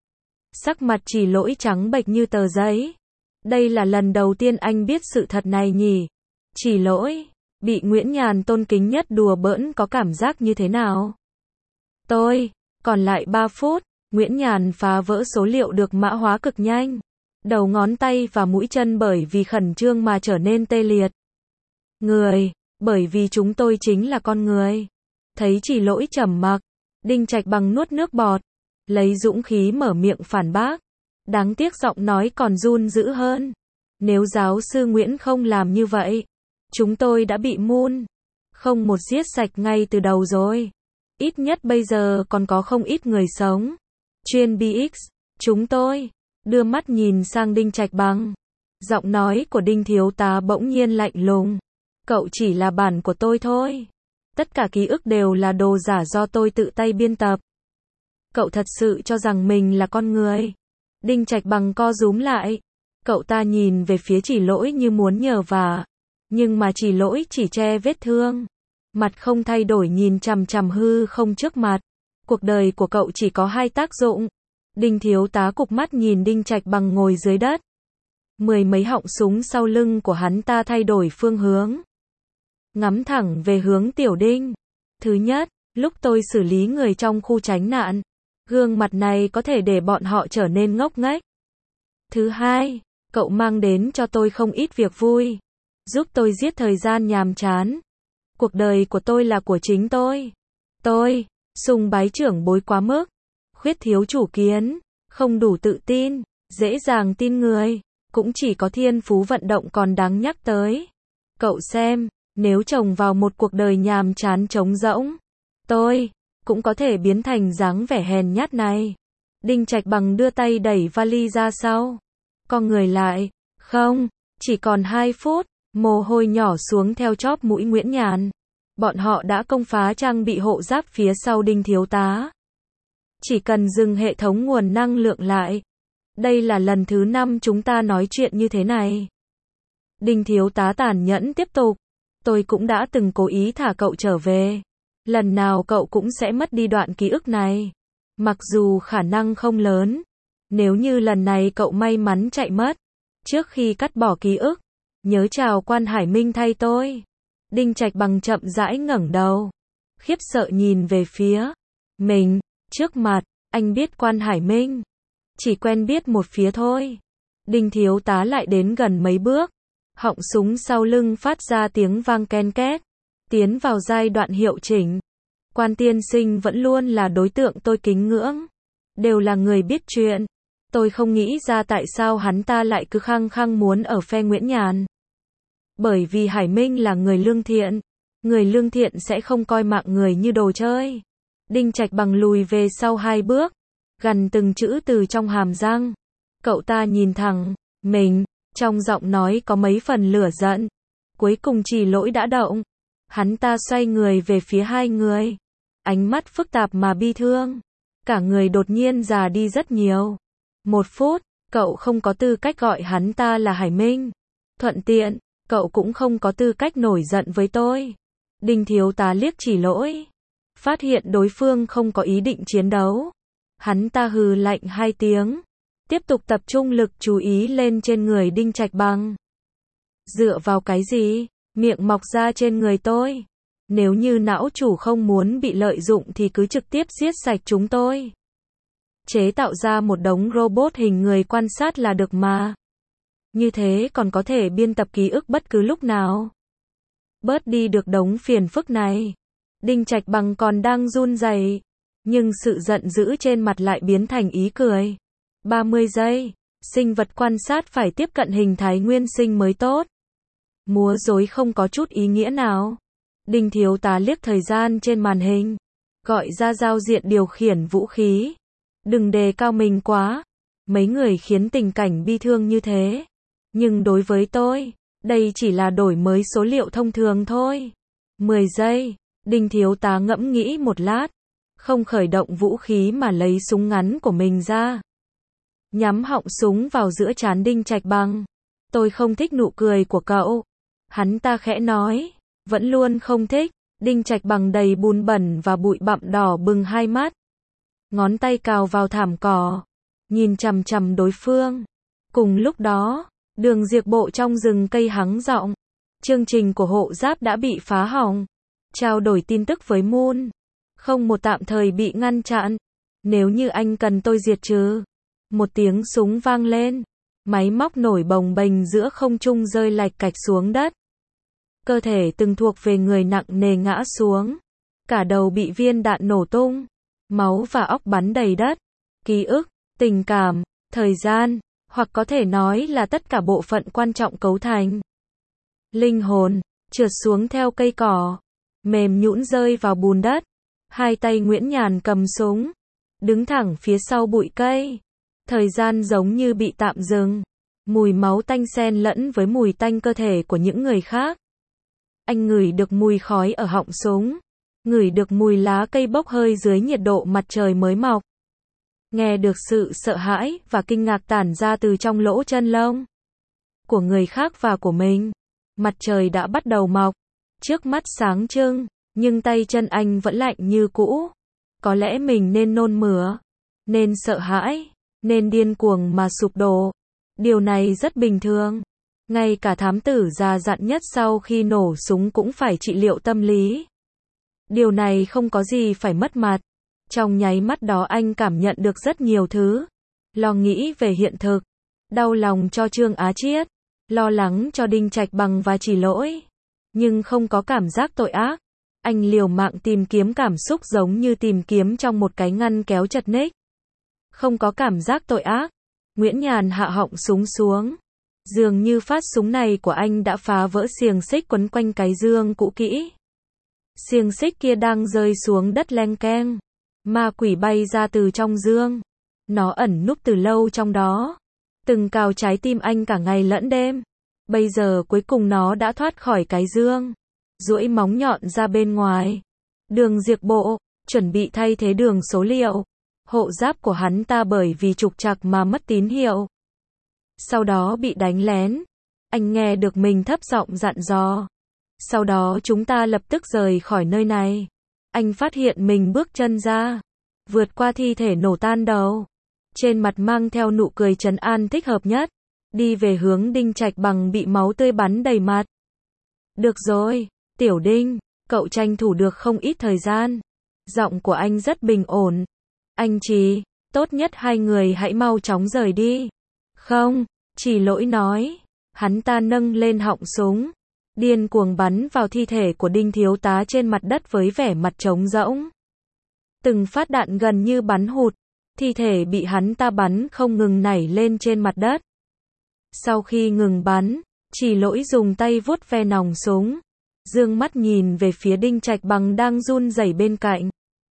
Sắc mặt Chỉ Lỗi trắng bệch như tờ giấy. Đây là lần đầu tiên anh biết sự thật này nhỉ? Chỉ Lỗi, bị Nguyễn Nhàn tôn kính nhất đùa bỡn có cảm giác như thế nào? Còn lại 3 phút, Nguyễn Nhàn phá vỡ số liệu được mã hóa cực nhanh. Đầu ngón tay và mũi chân bởi vì khẩn trương mà trở nên tê liệt. Bởi vì chúng tôi chính là con người. Thấy Chỉ Lỗi trầm mặc, Đinh Trạch Bằng nuốt nước bọt, lấy dũng khí mở miệng phản bác. Đáng tiếc giọng nói còn run dữ hơn. Nếu giáo sư Nguyễn không làm như vậy, chúng tôi đã bị không một giết sạch ngay từ đầu rồi. Ít nhất bây giờ còn có không ít người sống. Chuyên BX, chúng tôi đưa mắt nhìn sang Đinh Trạch Bằng. Giọng nói của Đinh thiếu tá bỗng nhiên lạnh lùng. Cậu chỉ là bản của tôi thôi. Tất cả ký ức đều là đồ giả do tôi tự tay biên tập. Cậu thật sự cho rằng mình là con người? Đinh Trạch Bằng co rúm lại. Cậu ta nhìn về phía Chỉ Lỗi như muốn nhờ vả. Nhưng mà Chỉ Lỗi chỉ che vết thương. Mặt không thay đổi nhìn chằm chằm hư không trước mặt. Cuộc đời của cậu chỉ có hai tác dụng. Đinh thiếu tá cụp mắt nhìn Đinh Trạch Bằng ngồi dưới đất. Mười mấy họng súng sau lưng của hắn ta thay đổi phương hướng. Ngắm thẳng về hướng Tiểu Đinh. Thứ nhất, lúc tôi xử lý người trong khu tránh nạn, gương mặt này có thể để bọn họ trở nên ngốc nghếch. Thứ hai, cậu mang đến cho tôi không ít việc vui, giúp tôi giết thời gian nhàm chán. Cuộc đời của tôi là của chính tôi. Tôi sùng bái trưởng bối quá mức, khuyết thiếu chủ kiến, không đủ tự tin, dễ dàng tin người, cũng chỉ có thiên phú vận động còn đáng nhắc tới. Cậu xem, nếu chồng vào một cuộc đời nhàm chán trống rỗng, tôi cũng có thể biến thành dáng vẻ hèn nhát này. Đinh Trạch Bằng đưa tay đẩy vali ra sau. Con người lại, không, chỉ còn 2 phút, mồ hôi nhỏ xuống theo chóp mũi Nguyễn Nhàn. Bọn họ đã công phá trang bị hộ giáp phía sau Đinh thiếu tá. Chỉ cần dừng hệ thống nguồn năng lượng lại. Đây là lần thứ 5 chúng ta nói chuyện như thế này. Đinh thiếu tá tàn nhẫn tiếp tục. Tôi cũng đã từng cố ý thả cậu trở về. Lần nào cậu cũng sẽ mất đi đoạn ký ức này. Mặc dù khả năng không lớn. Nếu như lần này cậu may mắn chạy mất, trước khi cắt bỏ ký ức, nhớ chào Quan Hải Minh thay tôi. Đinh Trạch Bằng chậm rãi ngẩng đầu, khiếp sợ nhìn về phía mình. Trước mặt, anh biết Quan Hải Minh, chỉ quen biết một phía thôi. Đinh thiếu tá lại đến gần mấy bước, họng súng sau lưng phát ra tiếng vang ken két, tiến vào giai đoạn hiệu chỉnh. Quan tiên sinh vẫn luôn là đối tượng tôi kính ngưỡng, đều là người biết chuyện. Tôi không nghĩ ra tại sao hắn ta lại cứ khăng khăng muốn ở phe Nguyễn Nhàn. Bởi vì Hải Minh là người lương thiện. Người lương thiện sẽ không coi mạng người như đồ chơi. Đinh Trạch Bằng lùi về sau 2 bước, gằn từng chữ từ trong hàm răng. Cậu ta nhìn thẳng mình, trong giọng nói có mấy phần lửa giận. Cuối cùng Chỉ Lỗi đã động. Hắn ta xoay người về phía hai người, ánh mắt phức tạp mà bi thương. Cả người đột nhiên già đi rất nhiều. 1 phút, cậu không có tư cách gọi hắn ta là Hải Minh. Thuận tiện, cậu cũng không có tư cách nổi giận với tôi. Đinh thiếu tá liếc Chỉ Lỗi, phát hiện đối phương không có ý định chiến đấu. Hắn ta hừ lạnh 2 tiếng, tiếp tục tập trung lực chú ý lên trên người Đinh Trạch Bằng. Dựa vào cái gì, miệng mọc ra trên người tôi? Nếu như não chủ không muốn bị lợi dụng thì cứ trực tiếp giết sạch chúng tôi. Chế tạo ra một đống robot hình người quan sát là được mà. Như thế còn có thể biên tập ký ức bất cứ lúc nào. Bớt đi được đống phiền phức này. Đinh Trạch Bằng còn đang run rẩy, nhưng sự giận dữ trên mặt lại biến thành ý cười. 30 giây, sinh vật quan sát phải tiếp cận hình thái nguyên sinh mới tốt. Múa rối không có chút ý nghĩa nào. Đinh thiếu tá liếc thời gian trên màn hình, gọi ra giao diện điều khiển vũ khí. Đừng đề cao mình quá. Mấy người khiến tình cảnh bi thương như thế. Nhưng đối với tôi, đây chỉ là đổi mới số liệu thông thường thôi. 10 giây, Đinh thiếu tá ngẫm nghĩ một lát, không khởi động vũ khí mà lấy súng ngắn của mình ra. Nhắm họng súng vào giữa trán Đinh Trạch Bằng. Tôi không thích nụ cười của cậu. Hắn ta khẽ nói, vẫn luôn không thích. Đinh Trạch Bằng đầy bùn bẩn và bụi bặm đỏ bừng hai mắt. Ngón tay cào vào thảm cỏ, nhìn chằm chằm đối phương. Cùng lúc đó, đường diệp bộ trong rừng cây hắng giọng. Chương trình của hộ giáp đã bị phá hỏng. Trao đổi tin tức với Moon. Không một tạm thời bị ngăn chặn. Nếu như anh cần tôi diệt trừ. Một tiếng súng vang lên. Máy móc nổi bồng bềnh giữa không trung rơi lạch cạch xuống đất. Cơ thể từng thuộc về người nặng nề ngã xuống. cả đầu bị viên đạn nổ tung, máu và óc bắn đầy đất, ký ức, tình cảm, thời gian, hoặc có thể nói là tất cả bộ phận quan trọng cấu thành linh hồn, trượt xuống theo cây cỏ, mềm nhũn rơi vào bùn đất. Hai tay Nguyễn Nhàn cầm súng, đứng thẳng phía sau bụi cây. Thời gian giống như bị tạm dừng. Mùi máu tanh xen lẫn với mùi tanh cơ thể của những người khác. Anh ngửi được mùi khói ở họng súng, ngửi được mùi lá cây bốc hơi dưới nhiệt độ mặt trời mới mọc. Nghe được sự sợ hãi và kinh ngạc tản ra từ trong lỗ chân lông của người khác và của mình. Mặt trời đã bắt đầu mọc, trước mắt sáng trưng, nhưng tay chân anh vẫn lạnh như cũ. Có lẽ mình nên nôn mửa, nên sợ hãi, nên điên cuồng mà sụp đổ. Điều này rất bình thường. Ngay cả thám tử già dặn nhất sau khi nổ súng cũng phải trị liệu tâm lý. Điều này không có gì phải mất mặt. Trong nháy mắt đó anh cảm nhận được rất nhiều thứ. Lo nghĩ về hiện thực, đau lòng cho Trương Á Chiết, lo lắng cho Đinh Trạch Bằng và Chỉ Lỗi. Nhưng không có cảm giác tội ác. Anh liều mạng tìm kiếm cảm xúc giống như tìm kiếm trong một cái ngăn kéo chật ních. Không có cảm giác tội ác. Nguyễn Nhàn hạ họng súng xuống. Dường như phát súng này của anh đã phá vỡ xiềng xích quấn quanh cái dương cũ kỹ. Xiềng xích kia đang rơi xuống đất leng keng. Ma quỷ bay ra từ trong dương. Nó ẩn núp từ lâu trong đó. Từng cào trái tim anh cả ngày lẫn đêm. Bây giờ cuối cùng nó đã thoát khỏi cái dương. Duỗi móng nhọn ra bên ngoài. Đường diệt bộ, chuẩn bị thay thế đường số liệu. Hộ giáp của hắn ta bởi vì trục trặc mà mất tín hiệu. Sau đó bị đánh lén. Anh nghe được mình thấp giọng dặn dò. Sau đó chúng ta lập tức rời khỏi nơi này. Anh phát hiện mình bước chân ra, vượt qua thi thể nổ tan đầu. Trên mặt mang theo nụ cười trấn an thích hợp nhất. Đi về hướng Đinh Trạch Bằng bị máu tươi bắn đầy mặt. Được rồi, Tiểu Đinh, cậu tranh thủ được không ít thời gian. Giọng của anh rất bình ổn. Anh Chỉ, tốt nhất hai người hãy mau chóng rời đi. Không, Chỉ Lỗi nói. Hắn ta nâng lên họng súng, điên cuồng bắn vào thi thể của Đinh thiếu tá trên mặt đất với vẻ mặt trống rỗng. Từng phát đạn gần như bắn hụt, thi thể bị hắn ta bắn không ngừng nảy lên trên mặt đất. Sau khi ngừng bắn, Chỉ Lỗi dùng tay vuốt ve nòng súng, dương mắt nhìn về phía Đinh Trạch Bằng đang run rẩy bên cạnh.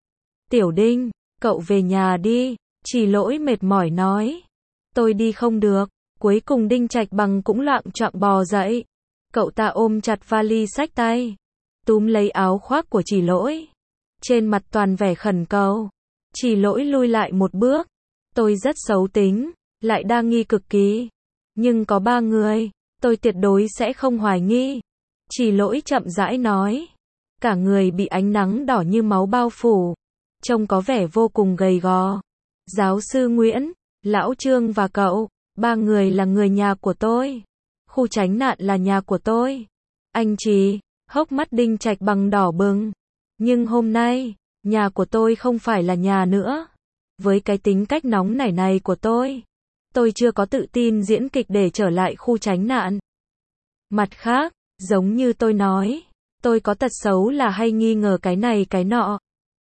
Tiểu Đinh, cậu về nhà đi, Chỉ Lỗi mệt mỏi nói. Tôi đi không được. Cuối cùng Đinh Trạch Bằng cũng loạng choạng bò dậy. Cậu ta ôm chặt vali xách tay, túm lấy áo khoác của Chỉ Lỗi. Trên mặt toàn vẻ khẩn cầu. Chỉ Lỗi lui lại một bước. Tôi rất xấu tính, lại đa nghi cực kỳ. Nhưng có 3 người, tôi tuyệt đối sẽ không hoài nghi. Chỉ Lỗi chậm rãi nói. Cả người bị ánh nắng đỏ như máu bao phủ. Trông có vẻ vô cùng gầy gò. Giáo sư Nguyễn, Lão Trương và cậu, 3 người là người nhà của tôi. Khu tránh nạn là nhà của tôi. Anh Chỉ, hốc mắt Đinh Trạch Bằng đỏ bừng. Nhưng hôm nay, nhà của tôi không phải là nhà nữa. Với cái tính cách nóng nảy này của tôi chưa có tự tin diễn kịch để trở lại khu tránh nạn. Mặt khác, giống như tôi nói, tôi có tật xấu là hay nghi ngờ cái này cái nọ.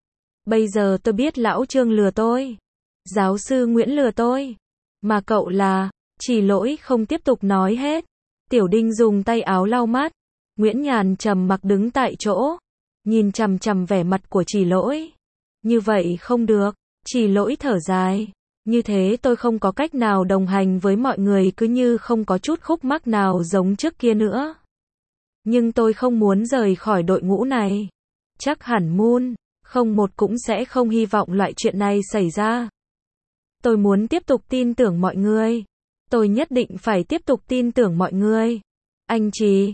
Bây giờ tôi biết Lão Trương lừa tôi. Giáo sư Nguyễn lừa tôi. Mà cậu là, Chỉ Lỗi không tiếp tục nói hết. Tiểu Đinh dùng tay áo lau mắt. Nguyễn Nhàn trầm mặc đứng tại chỗ, nhìn chằm chằm vẻ mặt của Chỉ Lỗi. Như vậy không được. Chỉ Lỗi thở dài. Như thế tôi không có cách nào đồng hành với mọi người, cứ như không có chút khúc mắc nào giống trước kia nữa. Nhưng tôi không muốn rời khỏi đội ngũ này. Chắc hẳn Moon 01 cũng sẽ không hy vọng loại chuyện này xảy ra. Tôi muốn tiếp tục tin tưởng mọi người. Tôi nhất định phải tiếp tục tin tưởng mọi người. Anh Chỉ,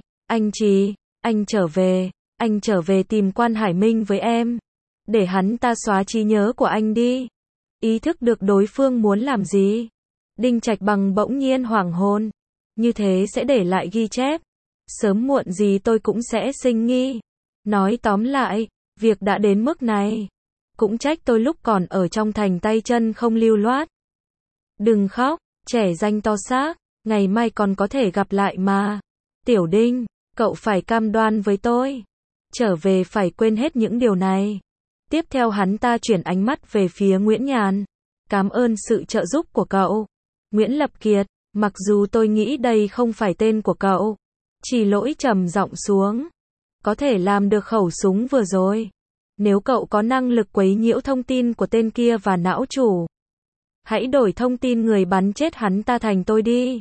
anh trở về tìm Quan Hải Minh với em. Để hắn ta xóa trí nhớ của anh đi. Ý thức được đối phương muốn làm gì. Đinh Trạch Bằng bỗng nhiên hoảng hồn. Như thế sẽ để lại ghi chép. Sớm muộn gì tôi cũng sẽ sinh nghi. Nói tóm lại, việc đã đến mức này. Cũng trách tôi lúc còn ở trong thành tay chân không lưu loát. Đừng khóc, trẻ danh to xác, ngày mai còn có thể gặp lại mà. Tiểu Đinh, cậu phải cam đoan với tôi. trở về phải quên hết những điều này. Tiếp theo hắn ta chuyển ánh mắt về phía Nguyễn Nhàn. Cảm ơn sự trợ giúp của cậu. Nguyễn Lập Kiệt, mặc dù tôi nghĩ đây không phải tên của cậu. Chỉ Lỗi trầm giọng xuống. Có thể làm được khẩu súng vừa rồi. Nếu cậu có năng lực quấy nhiễu thông tin của tên kia và não chủ, hãy đổi thông tin người bắn chết hắn ta thành tôi đi.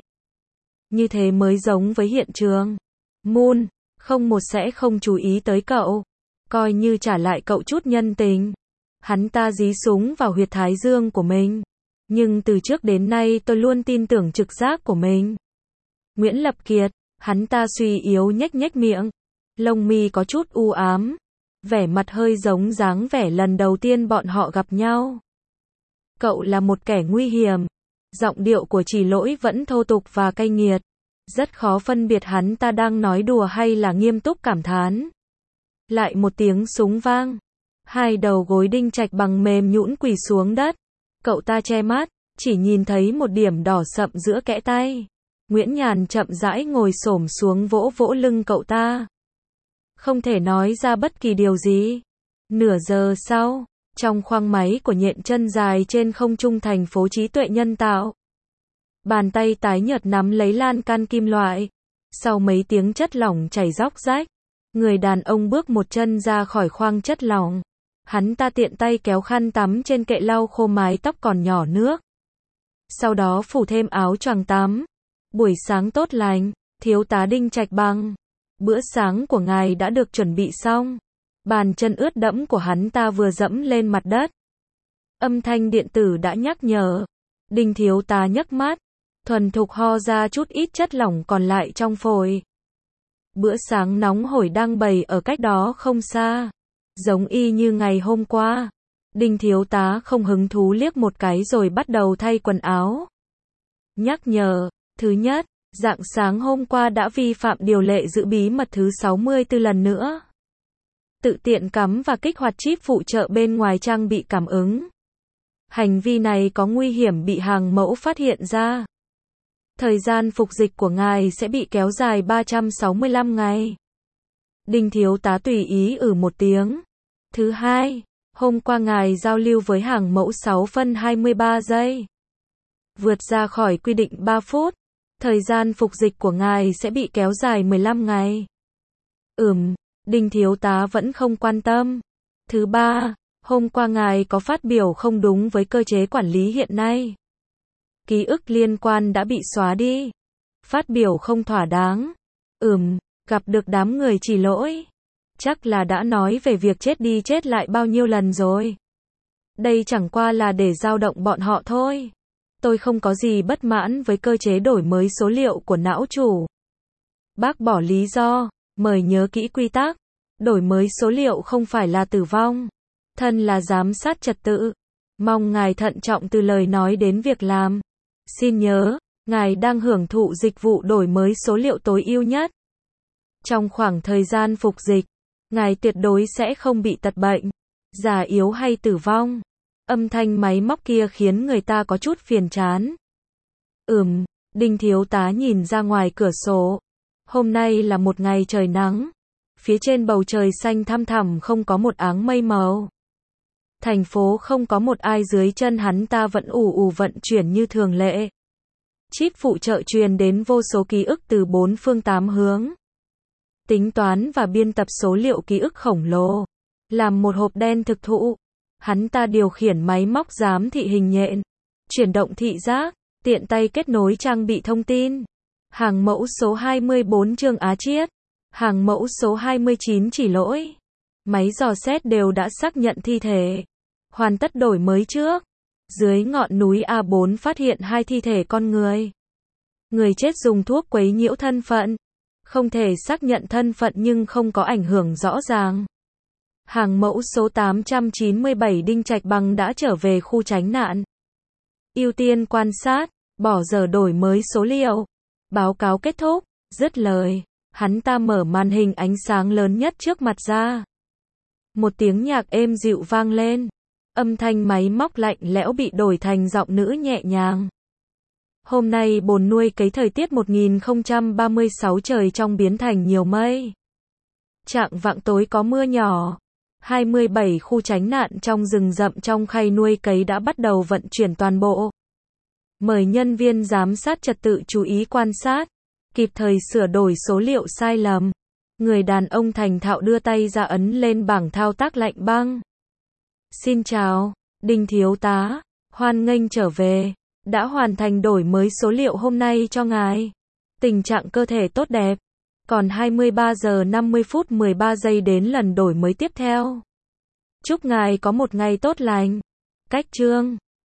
Như thế mới giống với hiện trường. Moon, không một sẽ không chú ý tới cậu. Coi như trả lại cậu chút nhân tình. Hắn ta dí súng vào huyệt thái dương của mình. Nhưng từ trước đến nay tôi luôn tin tưởng trực giác của mình. Nguyễn Lập Kiệt, hắn ta suy yếu nhếch nhếch miệng. Lông mi có chút u ám. Vẻ mặt hơi giống dáng vẻ lần đầu tiên bọn họ gặp nhau. Cậu là một kẻ nguy hiểm. Giọng điệu của Chỉ Lỗi vẫn thô tục và cay nghiệt. Rất khó phân biệt hắn ta đang nói đùa hay là nghiêm túc cảm thán. Lại một tiếng súng vang. Hai đầu gối Đinh Trạch Bằng mềm nhũn quỳ xuống đất. Cậu ta che mắt, chỉ nhìn thấy một điểm đỏ sậm giữa kẽ tay. Nguyễn Nhàn chậm rãi ngồi xổm xuống vỗ vỗ lưng cậu ta. Không thể nói ra bất kỳ điều gì. Nửa giờ sau, trong khoang máy của nhện chân dài trên không trung thành phố trí tuệ nhân tạo. Bàn tay tái nhợt nắm lấy lan can kim loại. Sau mấy tiếng chất lỏng chảy róc rách, người đàn ông bước một chân ra khỏi khoang chất lỏng. Hắn ta tiện tay kéo khăn tắm trên kệ lau khô mái tóc còn nhỏ nước. Sau đó phủ thêm áo choàng tắm. Buổi sáng tốt lành, thiếu tá Đinh Trạch Bằng. Bữa sáng của ngài đã được chuẩn bị xong. Bàn chân ướt đẫm của hắn ta vừa dẫm lên mặt đất. Âm thanh điện tử đã nhắc nhở. Đinh thiếu tá nhấc mắt, thuần thục ho ra chút ít chất lỏng còn lại trong phổi. Bữa sáng nóng hổi đang bày ở cách đó không xa. Giống y như ngày hôm qua. Đinh thiếu tá không hứng thú liếc một cái rồi bắt đầu thay quần áo. Nhắc nhở, thứ nhất, rạng sáng hôm qua đã vi phạm điều lệ giữ bí mật thứ 64 lần nữa. Tự tiện cắm và kích hoạt chip phụ trợ bên ngoài trang bị cảm ứng. Hành vi này có nguy hiểm bị hàng mẫu phát hiện ra. Thời gian phục dịch của ngài sẽ bị kéo dài 365 ngày. Đinh thiếu tá tùy ý một tiếng. Thứ hai, hôm qua ngài giao lưu với hàng mẫu 6 phân 23 giây. Vượt ra khỏi quy định 3 phút. Thời gian phục dịch của ngài sẽ bị kéo dài 15 ngày. Đinh thiếu tá vẫn không quan tâm. Thứ ba, hôm qua ngài có phát biểu không đúng với cơ chế quản lý hiện nay. Ký ức liên quan đã bị xóa đi. Phát biểu không thỏa đáng. Gặp được đám người Chỉ Lỗi. Chắc là đã nói về việc chết đi chết lại bao nhiêu lần rồi. Đây chẳng qua là để dao động bọn họ thôi. Tôi không có gì bất mãn với cơ chế đổi mới số liệu của não chủ. Bác bỏ lý do, mời nhớ kỹ quy tắc. Đổi mới số liệu không phải là tử vong. Thân là giám sát trật tự. Mong ngài thận trọng từ lời nói đến việc làm. Xin nhớ, ngài đang hưởng thụ dịch vụ đổi mới số liệu tối ưu nhất. Trong khoảng thời gian phục dịch, ngài tuyệt đối sẽ không bị tật bệnh, già yếu hay tử vong. Âm thanh máy móc kia khiến người ta có chút phiền chán. Đinh thiếu tá nhìn ra ngoài cửa sổ. Hôm nay là một ngày trời nắng. Phía trên bầu trời xanh thăm thẳm không có một áng mây màu. Thành phố không có một ai dưới chân hắn ta vẫn ù vận chuyển như thường lệ. Chip phụ trợ truyền đến vô số ký ức từ 4 phương 8 hướng. Tính toán và biên tập số liệu ký ức khổng lồ. Làm một hộp đen thực thụ. Hắn ta điều khiển máy móc giám thị hình nhện. Chuyển động thị giác, tiện tay kết nối trang bị thông tin. Hàng mẫu số 24 Trương Á Chiết. Hàng mẫu số 29 Chỉ Lỗi. Máy dò xét đều đã xác nhận thi thể. Hoàn tất đổi mới trước. Dưới ngọn núi A4 phát hiện 2 thi thể con người. Người chết dùng thuốc quấy nhiễu thân phận. Không thể xác nhận thân phận nhưng không có ảnh hưởng rõ ràng. Hàng mẫu số 897 Đinh Trạch Bằng đã trở về khu tránh nạn. Ưu tiên quan sát, bỏ giờ đổi mới số liệu. Báo cáo kết thúc, dứt lời. Hắn ta mở màn hình ánh sáng lớn nhất trước mặt ra. Một tiếng nhạc êm dịu vang lên. Âm thanh máy móc lạnh lẽo bị đổi thành giọng nữ nhẹ nhàng. Hôm nay bồn nuôi cấy thời tiết 1036 trời trong biến thành nhiều mây. Chạng vạng tối có mưa nhỏ. 27 khu tránh nạn trong rừng rậm trong khay nuôi cấy đã bắt đầu vận chuyển toàn bộ. Mời nhân viên giám sát trật tự chú ý quan sát, kịp thời sửa đổi số liệu sai lầm. Người đàn ông thành thạo đưa tay ra ấn lên bảng thao tác lạnh băng. Xin chào, Đinh thiếu tá, hoan nghênh trở về. Đã hoàn thành đổi mới số liệu hôm nay cho ngài. Tình trạng cơ thể tốt đẹp. Còn 23 giờ 50 phút 13 giây đến lần đổi mới tiếp theo. Chúc ngài có một ngày tốt lành. Cách chương